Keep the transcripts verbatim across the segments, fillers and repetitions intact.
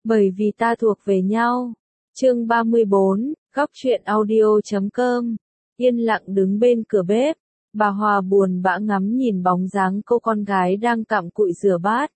Bởi vì ta thuộc về nhau. Chương ba mươi bốn, góc truyện audio chấm com. Yên lặng đứng bên cửa bếp, bà Hòa buồn bã ngắm nhìn bóng dáng cô con gái đang cặm cụi rửa bát.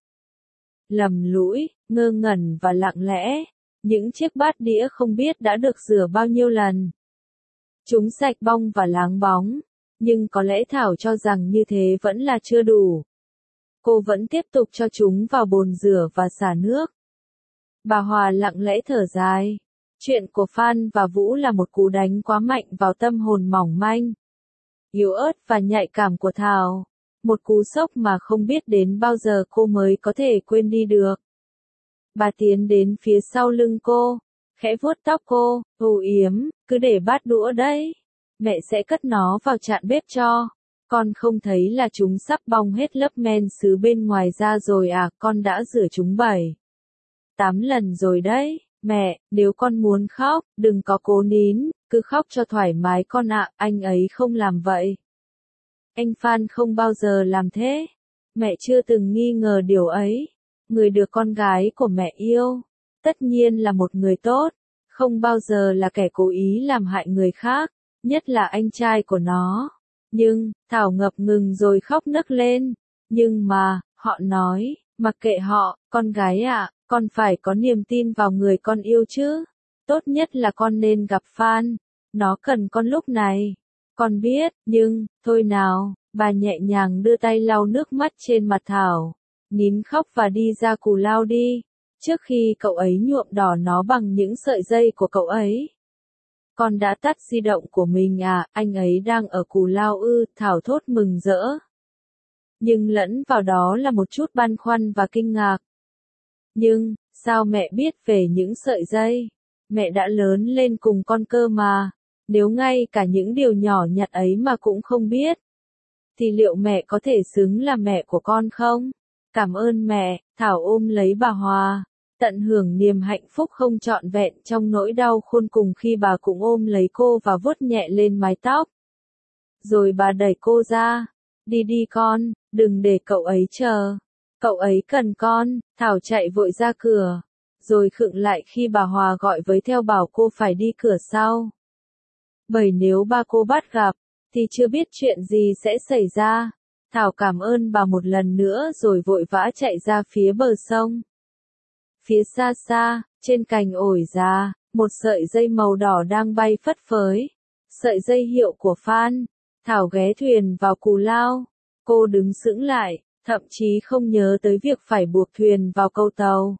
Lầm lũi, ngơ ngẩn và lặng lẽ, những chiếc bát đĩa không biết đã được rửa bao nhiêu lần. Chúng sạch bong và láng bóng, nhưng có lẽ Thảo cho rằng như thế vẫn là chưa đủ. Cô vẫn tiếp tục cho chúng vào bồn rửa và xả nước. Bà Hòa lặng lẽ thở dài. Chuyện của Phan và Vũ là một cú đánh quá mạnh vào tâm hồn mỏng manh, yếu ớt và nhạy cảm của Thảo. Một cú sốc mà không biết đến bao giờ cô mới có thể quên đi được. Bà tiến đến phía sau lưng cô, khẽ vuốt tóc cô, âu yếm, cứ để bát đũa đấy. Mẹ sẽ cất nó vào chạn bếp cho. Con không thấy là chúng sắp bong hết lớp men sứ bên ngoài ra rồi à, con đã rửa chúng bảy, tám lần rồi đấy. Mẹ, nếu con muốn khóc, đừng có cố nín, cứ khóc cho thoải mái con ạ, anh ấy không làm vậy. Anh Phan không bao giờ làm thế. Mẹ chưa từng nghi ngờ điều ấy. Người được con gái của mẹ yêu, tất nhiên là một người tốt, không bao giờ là kẻ cố ý làm hại người khác, nhất là anh trai của nó. Nhưng, Thảo ngập ngừng rồi khóc nấc lên. Nhưng mà, họ nói, mặc kệ họ, con gái ạ, con phải có niềm tin vào người con yêu chứ. Tốt nhất là con nên gặp Phan. Nó cần con lúc này. Con biết, nhưng, thôi nào, bà nhẹ nhàng đưa tay lau nước mắt trên mặt Thảo. Nín khóc và đi ra cù lao đi. Trước khi cậu ấy nhuộm đỏ nó bằng những sợi dây của cậu ấy. Con đã tắt di động của mình à, anh ấy đang ở cù lao ư, Thảo thốt mừng rỡ. Nhưng lẫn vào đó là một chút băn khoăn và kinh ngạc. Nhưng, sao mẹ biết về những sợi dây? Mẹ đã lớn lên cùng con cơ mà. Nếu ngay cả những điều nhỏ nhặt ấy mà cũng không biết, thì liệu mẹ có thể xứng là mẹ của con không? Cảm ơn mẹ, Thảo ôm lấy bà Hòa, tận hưởng niềm hạnh phúc không trọn vẹn trong nỗi đau khôn cùng khi bà cũng ôm lấy cô và vuốt nhẹ lên mái tóc. Rồi bà đẩy cô ra. Đi đi con, đừng để cậu ấy chờ. Cậu ấy cần con. Thảo chạy vội ra cửa, rồi khựng lại khi bà Hòa gọi với theo bảo cô phải đi cửa sau. Bởi nếu ba cô bắt gặp, thì chưa biết chuyện gì sẽ xảy ra. Thảo cảm ơn bà một lần nữa rồi vội vã chạy ra phía bờ sông. Phía xa xa, trên cành ổi già, một sợi dây màu đỏ đang bay phất phới. Sợi dây hiệu của Phan. Thảo ghé thuyền vào cù lao. Cô đứng sững lại, thậm chí không nhớ tới việc phải buộc thuyền vào câu tàu.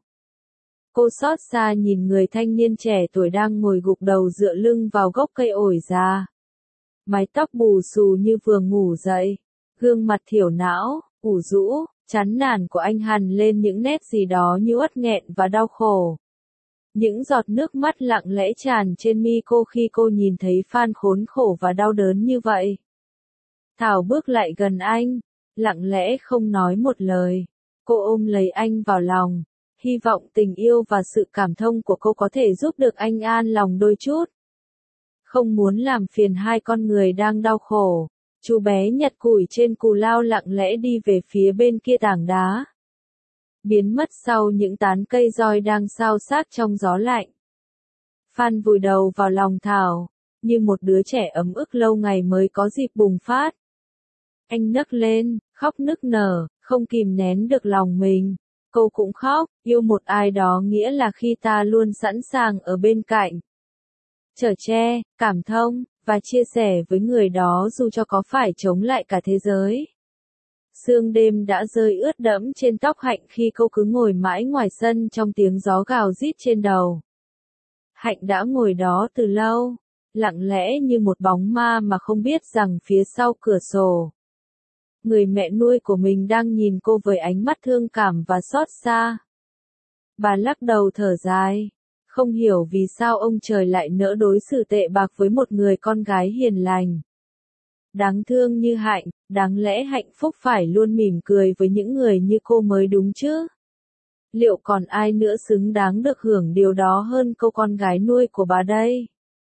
Cô xót xa nhìn người thanh niên trẻ tuổi đang ngồi gục đầu dựa lưng vào gốc cây ổi già. Mái tóc bù xù như vừa ngủ dậy, gương mặt thiểu não, ủ rũ, chán nản của anh hằn lên những nét gì đó như uất nghẹn và đau khổ. Những giọt nước mắt lặng lẽ tràn trên mi cô khi cô nhìn thấy Phan khốn khổ và đau đớn như vậy. Thảo bước lại gần anh, lặng lẽ không nói một lời. Cô ôm lấy anh vào lòng, hy vọng tình yêu và sự cảm thông của cô có thể giúp được anh an lòng đôi chút. Không muốn làm phiền hai con người đang đau khổ, chú bé nhặt củi trên cù lao lặng lẽ đi về phía bên kia tảng đá. Biến mất sau những tán cây roi đang xao xạc trong gió lạnh. Phan vùi đầu vào lòng Thảo, như một đứa trẻ ấm ức lâu ngày mới có dịp bùng phát. Anh nấc lên, khóc nức nở, không kìm nén được lòng mình. Cô cũng khóc, yêu một ai đó nghĩa là khi ta luôn sẵn sàng ở bên cạnh. Chở che, cảm thông, và chia sẻ với người đó dù cho có phải chống lại cả thế giới. Sương đêm đã rơi ướt đẫm trên tóc Hạnh khi cô cứ ngồi mãi ngoài sân trong tiếng gió gào rít trên đầu. Hạnh đã ngồi đó từ lâu, lặng lẽ như một bóng ma mà không biết rằng phía sau cửa sổ, người mẹ nuôi của mình đang nhìn cô với ánh mắt thương cảm và xót xa. Bà lắc đầu thở dài, không hiểu vì sao ông trời lại nỡ đối xử tệ bạc với một người con gái hiền lành. Đáng thương như Hạnh, đáng lẽ hạnh phúc phải luôn mỉm cười với những người như cô mới đúng chứ. Liệu còn ai nữa xứng đáng được hưởng điều đó hơn cô con gái nuôi của bà đây?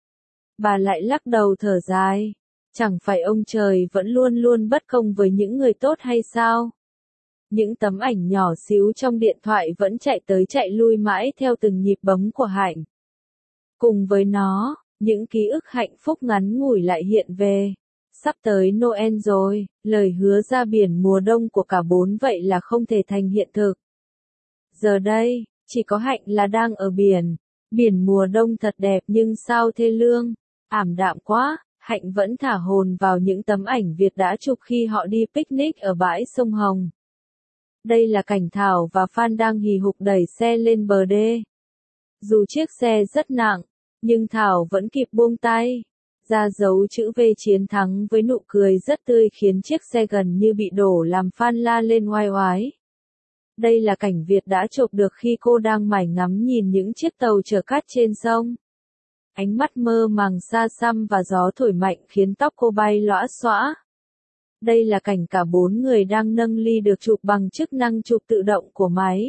Bà lại lắc đầu thở dài. Chẳng phải ông trời vẫn luôn luôn bất công với những người tốt hay sao? Những tấm ảnh nhỏ xíu trong điện thoại vẫn chạy tới chạy lui mãi theo từng nhịp bấm của Hạnh. Cùng với nó, những ký ức hạnh phúc ngắn ngủi lại hiện về. Sắp tới Noel rồi, lời hứa ra biển mùa đông của cả bốn vậy là không thể thành hiện thực. Giờ đây, chỉ có Hạnh là đang ở biển. Biển mùa đông thật đẹp nhưng sao thê lương, ảm đạm quá. Hạnh vẫn thả hồn vào những tấm ảnh Việt đã chụp khi họ đi picnic ở bãi sông Hồng. Đây là cảnh Thảo và Phan đang hì hục đẩy xe lên bờ đê. Dù chiếc xe rất nặng, nhưng Thảo vẫn kịp buông tay, ra dấu chữ V chiến thắng với nụ cười rất tươi khiến chiếc xe gần như bị đổ làm Phan la lên oai oái. Đây là cảnh Việt đã chụp được khi cô đang mải ngắm nhìn những chiếc tàu chở cát trên sông. Ánh mắt mơ màng xa xăm và gió thổi mạnh khiến tóc cô bay lõa xõa. Đây là cảnh cả bốn người đang nâng ly được chụp bằng chức năng chụp tự động của máy.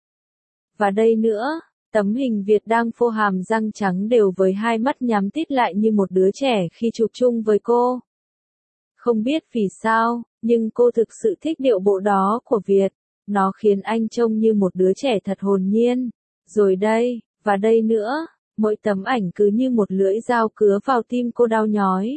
Và đây nữa, tấm hình Việt đang phô hàm răng trắng đều với hai mắt nhắm tít lại như một đứa trẻ khi chụp chung với cô. Không biết vì sao, nhưng cô thực sự thích điệu bộ đó của Việt. Nó khiến anh trông như một đứa trẻ thật hồn nhiên. Rồi đây, và đây nữa, mỗi tấm ảnh cứ như một lưỡi dao cứa vào tim cô đau nhói.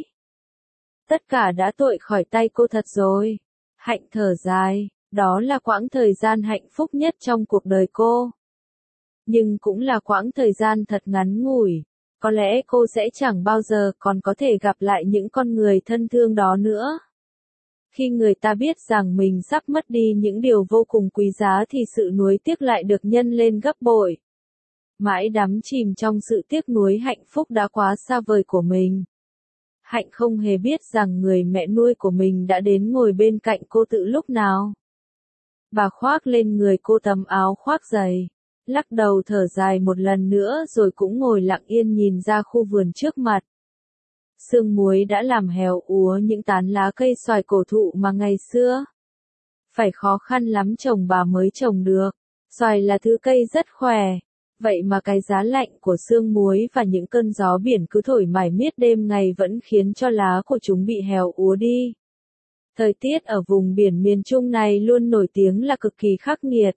Tất cả đã tuột khỏi tay cô thật rồi. Hạnh thở dài, đó là quãng thời gian hạnh phúc nhất trong cuộc đời cô. Nhưng cũng là quãng thời gian thật ngắn ngủi. Có lẽ cô sẽ chẳng bao giờ còn có thể gặp lại những con người thân thương đó nữa. Khi người ta biết rằng mình sắp mất đi những điều vô cùng quý giá thì sự nuối tiếc lại được nhân lên gấp bội. Mãi đắm chìm trong sự tiếc nuối hạnh phúc đã quá xa vời của mình. Hạnh không hề biết rằng người mẹ nuôi của mình đã đến ngồi bên cạnh cô từ lúc nào. Bà khoác lên người cô tấm áo khoác dày, lắc đầu thở dài một lần nữa rồi cũng ngồi lặng yên nhìn ra khu vườn trước mặt. Sương muối đã làm héo úa những tán lá cây xoài cổ thụ mà ngày xưa phải khó khăn lắm trồng bà mới trồng được. Xoài là thứ cây rất khỏe, vậy mà cái giá lạnh của sương muối và những cơn gió biển cứ thổi mải miết đêm ngày vẫn khiến cho lá của chúng bị héo úa đi. Thời tiết ở vùng biển miền Trung này luôn nổi tiếng là cực kỳ khắc nghiệt.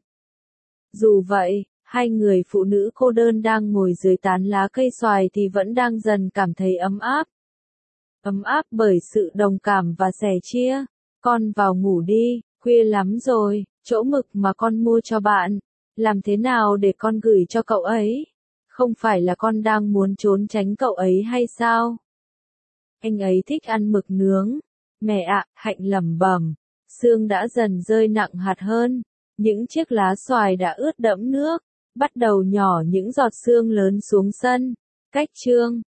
Dù vậy, hai người phụ nữ cô đơn đang ngồi dưới tán lá cây xoài thì vẫn đang dần cảm thấy ấm áp. Ấm áp bởi sự đồng cảm và sẻ chia. Con vào ngủ đi, khuya lắm rồi, chỗ mực mà con mua cho bạn. Làm thế nào để con gửi cho cậu ấy? Không phải là con đang muốn trốn tránh cậu ấy hay sao? Anh ấy thích ăn mực nướng. Mẹ ạ, Hạnh lẩm bẩm. Sương đã dần rơi nặng hạt hơn. Những chiếc lá xoài đã ướt đẫm nước. Bắt đầu nhỏ những giọt sương lớn xuống sân. Cách chương